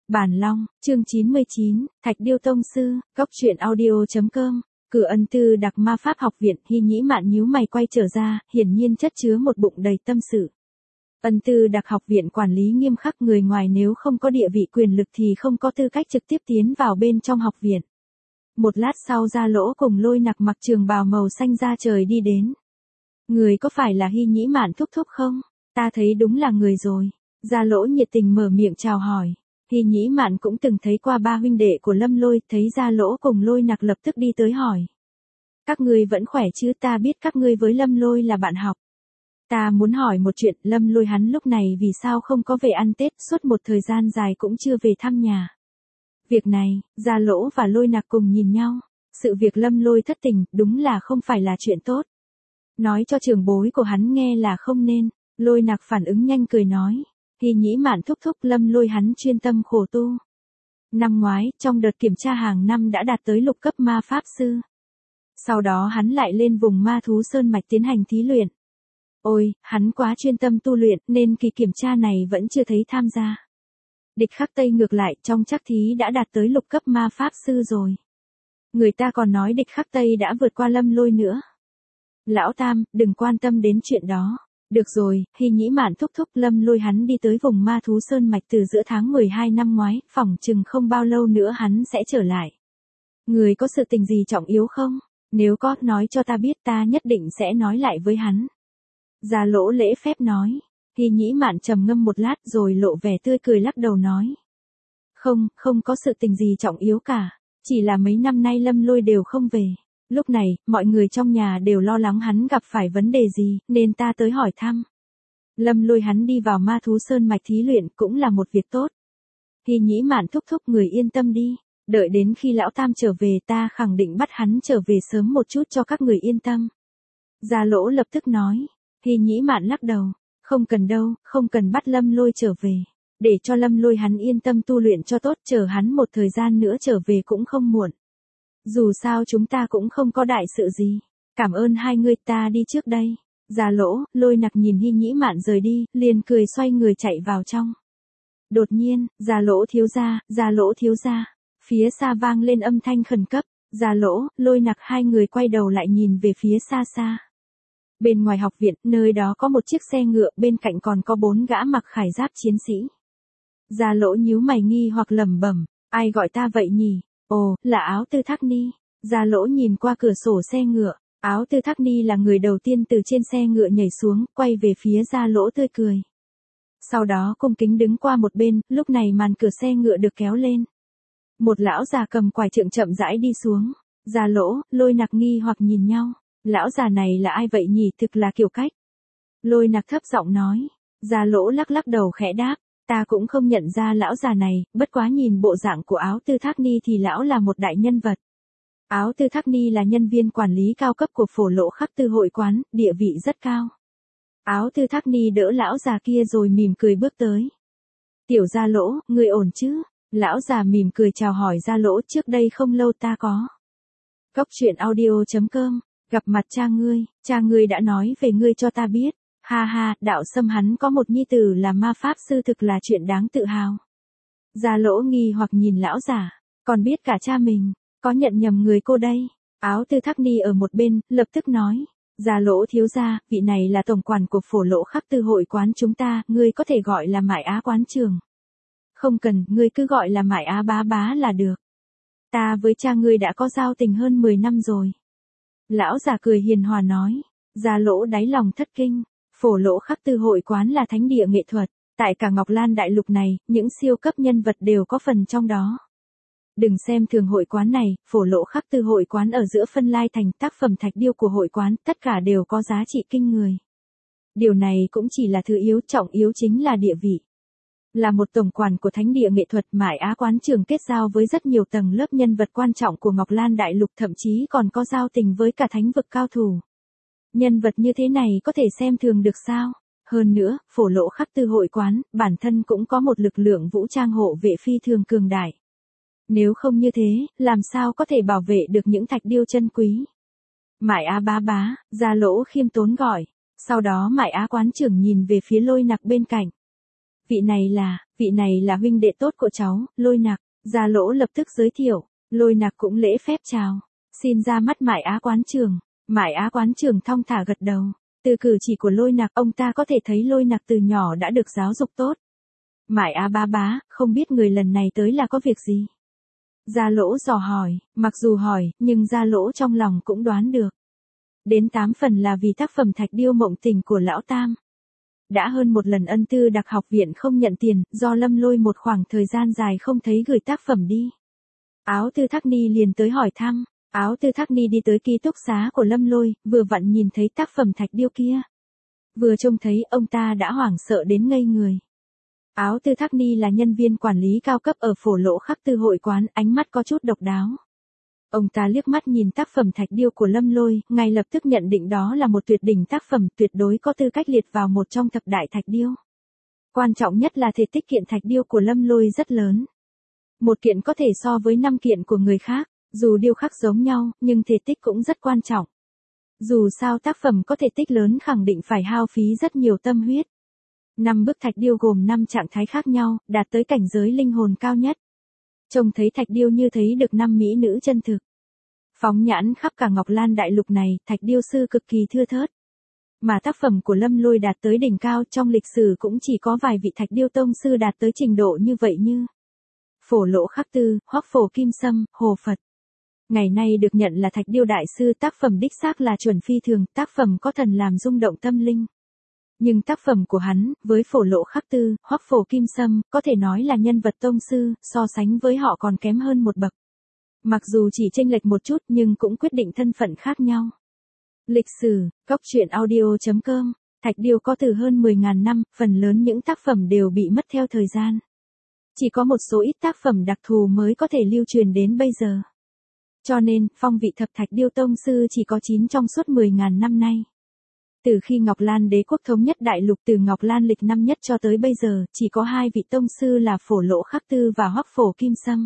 Bản Long, chương 99, Thạch Điêu Tông Sư, Cóc truyện audio.com. Cửa Ân Tư Đặc Ma Pháp Học Viện. Hy Nhĩ Mạn nhíu mày quay trở ra, hiển nhiên chất chứa một bụng đầy tâm sự. Ân Tư Đặc Học Viện quản lý nghiêm khắc, người ngoài nếu không có địa vị quyền lực thì không có tư cách trực tiếp tiến vào bên trong học viện. Một lát sau, Gia Lỗ cùng Lôi Nặc mặc trường bào màu xanh da trời đi đến. Người có phải là Hy Nhĩ Mạn thúc thúc không? Ta thấy đúng là người rồi. Gia Lỗ nhiệt tình mở miệng chào hỏi. Hy Nhĩ Mạn cũng từng thấy qua ba huynh đệ của Lâm Lôi, thấy Gia Lỗ cùng Lôi Nặc lập tức đi tới hỏi. Các ngươi vẫn khỏe chứ? Ta biết các ngươi với Lâm Lôi là bạn học. Ta muốn hỏi một chuyện, Lâm Lôi hắn lúc này vì sao không có về ăn Tết, suốt một thời gian dài cũng chưa về thăm nhà. Việc này, Gia Lỗ và Lôi Nặc cùng nhìn nhau. Sự việc Lâm Lôi thất tình, đúng là không phải là chuyện tốt. Nói cho trưởng bối của hắn nghe là không nên. Lôi Nặc phản ứng nhanh cười nói. Hy Nhĩ Mạn thúc thúc, Lâm Lôi hắn chuyên tâm khổ tu. Năm ngoái, trong đợt kiểm tra hàng năm đã đạt tới lục cấp ma pháp sư. Sau đó hắn lại lên vùng ma thú sơn mạch tiến hành thí luyện. Ôi, hắn quá chuyên tâm tu luyện nên kỳ kiểm tra này vẫn chưa thấy tham gia. Địch Khắc Tây ngược lại, trong trắc thí đã đạt tới lục cấp ma pháp sư rồi. Người ta còn nói Địch Khắc Tây đã vượt qua Lâm Lôi nữa. Lão Tam, đừng quan tâm đến chuyện đó. Được rồi, Hy Nhĩ Mạn thúc thúc, Lâm Lôi hắn đi tới vùng ma thú sơn mạch từ giữa tháng 12 năm ngoái, phỏng chừng không bao lâu nữa hắn sẽ trở lại. Người có sự tình gì trọng yếu không? Nếu có, nói cho ta biết, ta nhất định sẽ nói lại với hắn. Gia Lỗ lễ phép nói. Hy Nhĩ Mạn trầm ngâm một lát rồi lộ vẻ tươi cười lắc đầu nói. Không có sự tình gì trọng yếu cả. Chỉ là mấy năm nay Lâm Lôi đều không về. Lúc này, mọi người trong nhà đều lo lắng hắn gặp phải vấn đề gì, nên ta tới hỏi thăm. Lâm Lôi hắn đi vào ma thú sơn mạch thí luyện cũng là một việc tốt. Hy Nhĩ Mạn thúc thúc, người yên tâm đi. Đợi đến khi lão Tam trở về ta khẳng định bắt hắn trở về sớm một chút cho các người yên tâm. Gia Lỗ lập tức nói. Hy Nhĩ Mạn lắc đầu. Không cần đâu, không cần bắt Lâm Lôi trở về. Để cho Lâm Lôi hắn yên tâm tu luyện cho tốt, chờ hắn một thời gian nữa trở về cũng không muộn. Dù sao chúng ta cũng không có đại sự gì. Cảm ơn hai người, ta đi trước đây. Gia Lỗ, Lôi Nặc nhìn Hy Nhĩ Mạn rời đi, liền cười xoay người chạy vào trong. Đột nhiên, Gia Lỗ thiếu gia, Gia Lỗ thiếu gia. Phía xa vang lên âm thanh khẩn cấp. Gia Lỗ, Lôi Nặc hai người quay đầu lại nhìn về phía xa xa. Bên ngoài học viện, nơi đó có một chiếc xe ngựa, bên cạnh còn có 4 gã mặc khải giáp chiến sĩ. Gia Lỗ nhíu mày nghi hoặc lẩm bẩm, ai gọi ta vậy nhỉ? Ồ, là Áo Tư Thác Ni. Gia Lỗ nhìn qua cửa sổ xe ngựa, Áo Tư Thác Ni là người đầu tiên từ trên xe ngựa nhảy xuống, quay về phía Gia Lỗ tươi cười. Sau đó cung kính đứng qua một bên, lúc này màn cửa xe ngựa được kéo lên. Một lão già cầm quải trượng chậm rãi đi xuống. Gia Lỗ, Lôi Nặc nghi hoặc nhìn nhau. Lão già này là ai vậy nhỉ, thực là kiểu cách. Lôi Nặc thấp giọng nói. Gia Lỗ lắc lắc đầu khẽ đáp. Ta cũng không nhận ra lão già này, bất quá nhìn bộ dạng của Áo Tư Thác Ni thì lão là một đại nhân vật. Áo Tư Thác Ni là nhân viên quản lý cao cấp của Phổ Lỗ Khắc Tư hội quán, địa vị rất cao. Áo Tư Thác Ni đỡ lão già kia rồi mỉm cười bước tới. Tiểu Gia Lỗ, người ổn chứ? Lão già mỉm cười chào hỏi Gia Lỗ, trước đây không lâu ta có. Cóc truyện audio.com. Gặp mặt cha ngươi đã nói về ngươi cho ta biết. Ha ha, Đạo Sâm hắn có một nhi tử là ma pháp sư, thực là chuyện đáng tự hào. Gia Lỗ nghi hoặc nhìn lão giả, còn biết cả cha mình, có nhận nhầm người cô đây. Áo Tư Thác Ni ở một bên, lập tức nói. Gia Lỗ thiếu gia, vị này là tổng quản của Phổ Lỗ Khắc Tư hội quán chúng ta, ngươi có thể gọi là Mại Á quán trường. Không cần, ngươi cứ gọi là Mại Á bá bá là được. Ta với cha ngươi đã có giao tình hơn 10 năm rồi. Lão già cười hiền hòa nói. Gia Lỗ đáy lòng thất kinh. Phổ Lỗ Khắc Tư hội quán là thánh địa nghệ thuật. Tại cả Ngọc Lan đại lục này, những siêu cấp nhân vật đều có phần trong đó. Đừng xem thường hội quán này, Phổ Lỗ Khắc Tư hội quán ở giữa Phân Lai thành, tác phẩm thạch điêu của hội quán, tất cả đều có giá trị kinh người. Điều này cũng chỉ là thứ yếu, trọng yếu chính là địa vị. Là một tổng quản của thánh địa nghệ thuật, Mại Á quán trường kết giao với rất nhiều tầng lớp nhân vật quan trọng của Ngọc Lan đại lục, thậm chí còn có giao tình với cả thánh vực cao thủ. Nhân vật như thế này có thể xem thường được sao? Hơn nữa, Phổ Lỗ Khắc Tư hội quán, bản thân cũng có một lực lượng vũ trang hộ vệ phi thường cường đại. Nếu không như thế, làm sao có thể bảo vệ được những thạch điêu chân quý? Mại Á bá bá, Gia Lỗ khiêm tốn gọi. Sau đó Mại Á quán trưởng nhìn về phía Lôi Nặc bên cạnh. Vị này là huynh đệ tốt của cháu, Lôi Nặc. Gia Lỗ lập tức giới thiệu. Lôi Nặc cũng lễ phép chào. Xin ra mắt Mại Á quán trưởng. Mại Á quán trưởng thong thả gật đầu. Từ cử chỉ của Lôi Nặc, ông ta có thể thấy Lôi Nặc từ nhỏ đã được giáo dục tốt. Mại Á bá bá, không biết người lần này tới là có việc gì? Gia Lỗ dò hỏi, mặc dù hỏi, nhưng Gia Lỗ trong lòng cũng đoán được. Đến 8 phần là vì tác phẩm Thạch Điêu Mộng Tình của Lão Tam. Đã hơn một lần Ân Tư Đặc học viện không nhận tiền, do Lâm Lôi một khoảng thời gian dài không thấy gửi tác phẩm đi. Áo Tư Thác Ni liền tới hỏi thăm. Áo Tư Thác Ni đi tới ký túc xá của Lâm Lôi, vừa vặn nhìn thấy tác phẩm Thạch Điêu kia. Vừa trông thấy ông ta đã hoảng sợ đến ngây người. Áo Tư Thác Ni là nhân viên quản lý cao cấp ở Phổ Lỗ Khắc Tư hội quán, ánh mắt có chút độc đáo. Ông ta liếc mắt nhìn tác phẩm Thạch Điêu của Lâm Lôi, ngay lập tức nhận định đó là một tuyệt đỉnh tác phẩm, tuyệt đối có tư cách liệt vào một trong thập đại Thạch Điêu. Quan trọng nhất là thể tích kiện Thạch Điêu của Lâm Lôi rất lớn. Một kiện có thể so với 5 kiện của người khác, dù điêu khắc giống nhau, nhưng thể tích cũng rất quan trọng. Dù sao tác phẩm có thể tích lớn khẳng định phải hao phí rất nhiều tâm huyết. 5 bức Thạch Điêu gồm 5 trạng thái khác nhau, đạt tới cảnh giới linh hồn cao nhất. Trông thấy Thạch Điêu như thấy được 5 mỹ nữ chân thực. Phóng nhãn khắp cả Ngọc Lan đại lục này, Thạch Điêu sư cực kỳ thưa thớt. Mà tác phẩm của Lâm Lôi đạt tới đỉnh cao, trong lịch sử cũng chỉ có vài vị Thạch Điêu tông sư đạt tới trình độ như vậy như Phổ Lỗ Khắc Tư, Hoắc Phổ Kim Sâm, Hồ Phật. Ngày nay được nhận là Thạch Điêu đại sư, tác phẩm đích xác là chuẩn phi thường, tác phẩm có thần làm rung động tâm linh. Nhưng tác phẩm của hắn, với Phổ Lỗ Khắc Tư, Hoắc Phổ Kim Sâm, có thể nói là nhân vật tông sư, so sánh với họ còn kém hơn một bậc. Mặc dù chỉ chênh lệch một chút nhưng cũng quyết định thân phận khác nhau. Lịch sử, Cốc.truyện.audio.com, Thạch Điêu có từ hơn 10.000 năm, phần lớn những tác phẩm đều bị mất theo thời gian. Chỉ có một số ít tác phẩm đặc thù mới có thể lưu truyền đến bây giờ. Cho nên, phong vị thập Thạch Điêu tông sư chỉ có 9 trong suốt 10.000 năm nay. Từ khi Ngọc Lan đế quốc thống nhất đại lục, từ Ngọc Lan lịch năm nhất cho tới bây giờ, chỉ có 2 vị tông sư là Phổ Lỗ Khắc Tư và Hoắc Phổ Kim Sâm.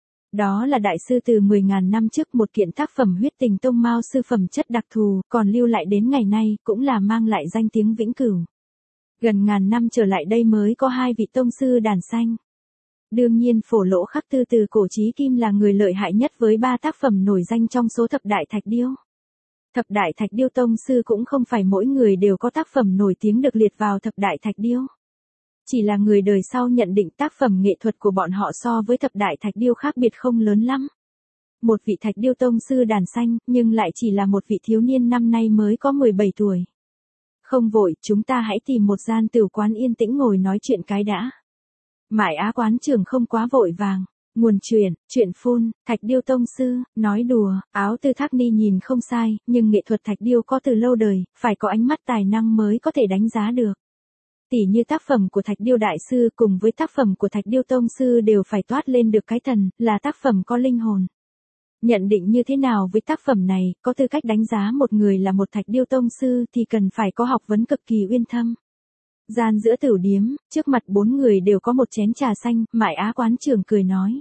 Đó là đại sư từ 10.000 năm trước, một kiện tác phẩm huyết tình tông mao sư phẩm chất đặc thù, còn lưu lại đến ngày nay, cũng là mang lại danh tiếng vĩnh cửu. Gần ngàn năm trở lại đây mới có 2 vị tông sư đàn xanh. Đương nhiên Phổ Lỗ Khắc Tư từ cổ chí kim là người lợi hại nhất với 3 tác phẩm nổi danh trong số thập đại Thạch Điêu. Thập đại Thạch Điêu tông sư cũng không phải mỗi người đều có tác phẩm nổi tiếng được liệt vào thập đại Thạch Điêu. Chỉ là người đời sau nhận định tác phẩm nghệ thuật của bọn họ so với thập đại Thạch Điêu khác biệt không lớn lắm. Một vị Thạch Điêu tông sư đàn xanh, nhưng lại chỉ là một vị thiếu niên năm nay mới có 17 tuổi. Không vội, chúng ta hãy tìm một gian tửu quán yên tĩnh ngồi nói chuyện cái đã. Mại Á quán trưởng không quá vội vàng. Nguồn chuyện phun, Thạch Điêu tông sư, nói đùa, Áo Tư Thác Ni nhìn không sai, nhưng nghệ thuật Thạch Điêu có từ lâu đời, phải có ánh mắt tài năng mới có thể đánh giá được. Tỉ như tác phẩm của Thạch Điêu đại sư cùng với tác phẩm của Thạch Điêu tông sư đều phải toát lên được cái thần, là tác phẩm có linh hồn. Nhận định như thế nào với tác phẩm này, có tư cách đánh giá một người là một Thạch Điêu tông sư thì cần phải có học vấn cực kỳ uyên thâm. Gian giữa tửu điếm, trước mặt 4 người đều có một chén trà xanh, Mại Á quán trưởng cười nói.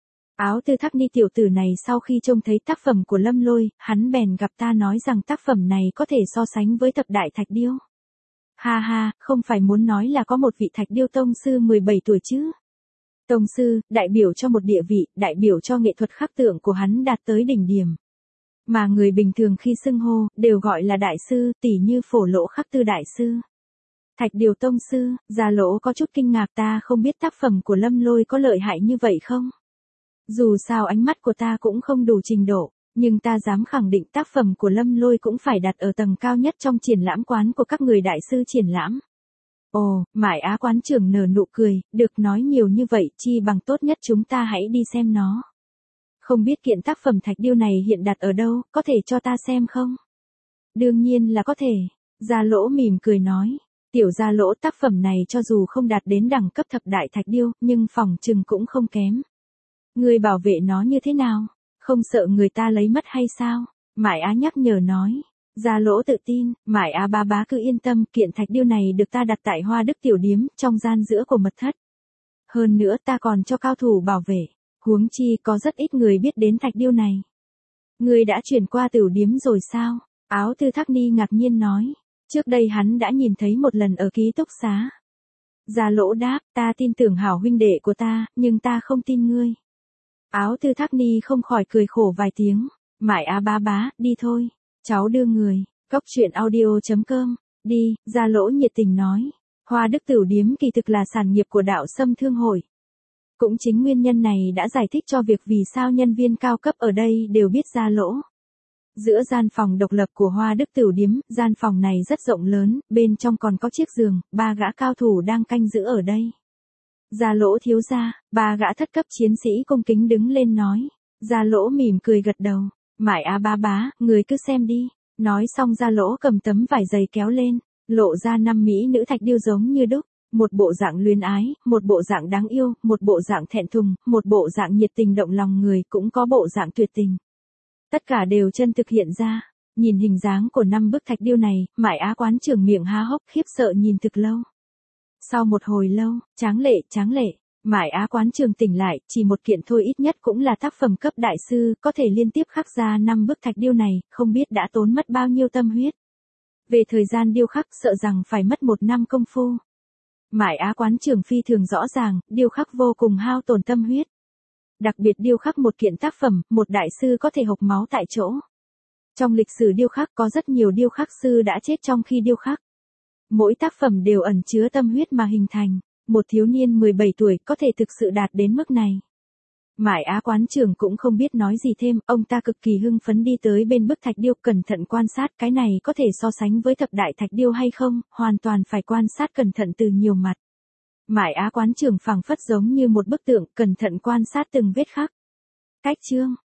Áo Tư Thác Ni tiểu tử này sau khi trông thấy tác phẩm của Lâm Lôi, hắn bèn gặp ta nói rằng tác phẩm này có thể so sánh với thập đại Thạch Điêu. Ha ha, không phải muốn nói là có một vị Thạch Điêu tông sư 17 tuổi chứ. Tông sư, đại biểu cho một địa vị, đại biểu cho nghệ thuật khắc tượng của hắn đạt tới đỉnh điểm. Mà người bình thường khi xưng hô, đều gọi là đại sư, tỉ như Phổ Lỗ Khắc Tư đại sư. Thạch Điêu tông sư, Gia Lỗ có chút kinh ngạc, ta không biết tác phẩm của Lâm Lôi có lợi hại như vậy không? Dù sao ánh mắt của ta cũng không đủ trình độ, nhưng ta dám khẳng định tác phẩm của Lâm Lôi cũng phải đặt ở tầng cao nhất trong triển lãm quán của các người đại sư triển lãm. Ồ, Mại Á quán trưởng nở nụ cười, được nói nhiều như vậy, chi bằng tốt nhất chúng ta hãy đi xem nó. Không biết kiện tác phẩm Thạch Điêu này hiện đặt ở đâu, có thể cho ta xem không? Đương nhiên là có thể, Gia Lỗ mỉm cười nói. Tiểu Gia Lỗ, tác phẩm này cho dù không đạt đến đẳng cấp thập đại Thạch Điêu, nhưng phỏng chừng cũng không kém. Người bảo vệ nó như thế nào? Không sợ người ta lấy mất hay sao? Mại Á nhắc nhở nói. Gia Lỗ tự tin, Mại Á bá bá cứ yên tâm, kiện Thạch Điêu này được ta đặt tại Hoa Đức tiểu điếm, trong gian giữa của mật thất. Hơn nữa ta còn cho cao thủ bảo vệ, huống chi có rất ít người biết đến Thạch Điêu này. Người đã chuyển qua tiểu điếm rồi sao? Áo Tư Thác Ni ngạc nhiên nói. Trước đây hắn đã nhìn thấy một lần ở ký túc xá. Gia Lỗ đáp, ta tin tưởng hảo huynh đệ của ta, nhưng ta không tin ngươi. Áo Tư Thác Ni không khỏi cười khổ vài tiếng. Mải Á bá bá, đi thôi. Cháu đưa người. Cốc truyện audio.com. Đi, Gia Lỗ nhiệt tình nói. Hoa Đức Tửu Điếm kỳ thực là sản nghiệp của đạo Sâm Thương Hội. Cũng chính nguyên nhân này đã giải thích cho việc vì sao nhân viên cao cấp ở đây đều biết Gia Lỗ. Giữa gian phòng độc lập của Hoa Đức Tửu Điếm, gian phòng này rất rộng lớn, bên trong còn có chiếc giường, 3 gã cao thủ đang canh giữ ở đây. Gia Lỗ thiếu gia, 3 gã thất cấp chiến sĩ cung kính đứng lên nói. Gia Lỗ mỉm cười gật đầu. Mải Á bá bá, người cứ xem đi. Nói xong Gia Lỗ cầm tấm vải dày kéo lên, lộ ra 5 mỹ nữ thạch điêu giống như đúc. Một bộ dạng luyến ái, một bộ dạng đáng yêu, một bộ dạng thẹn thùng, một bộ dạng nhiệt tình động lòng người, cũng có bộ dạng tuyệt tình. Tất cả đều chân thực hiện ra. Nhìn hình dáng của 5 bức thạch điêu này, Mải Á quán trưởng miệng há hốc khiếp sợ nhìn thực lâu. Sau một hồi lâu, tráng lệ, Mải Á quán trưởng tỉnh lại, chỉ một kiện thôi ít nhất cũng là tác phẩm cấp đại sư, có thể liên tiếp khắc ra 5 bức thạch điêu này, không biết đã tốn mất bao nhiêu tâm huyết. Về thời gian điêu khắc sợ rằng phải mất 1 năm công phu. Mải Á quán trưởng phi thường rõ ràng, điêu khắc vô cùng hao tổn tâm huyết. Đặc biệt điêu khắc một kiện tác phẩm, một đại sư có thể hộc máu tại chỗ. Trong lịch sử điêu khắc có rất nhiều điêu khắc sư đã chết trong khi điêu khắc. Mỗi tác phẩm đều ẩn chứa tâm huyết mà hình thành, một thiếu niên 17 tuổi có thể thực sự đạt đến mức này. Mải Á quán trưởng cũng không biết nói gì thêm, ông ta cực kỳ hưng phấn đi tới bên bức thạch điêu cẩn thận quan sát, cái này có thể so sánh với thập đại thạch điêu hay không, hoàn toàn phải quan sát cẩn thận từ nhiều mặt. Mải Á quán trưởng phảng phất giống như một bức tượng, cẩn thận quan sát từng vết khắc. Cách chương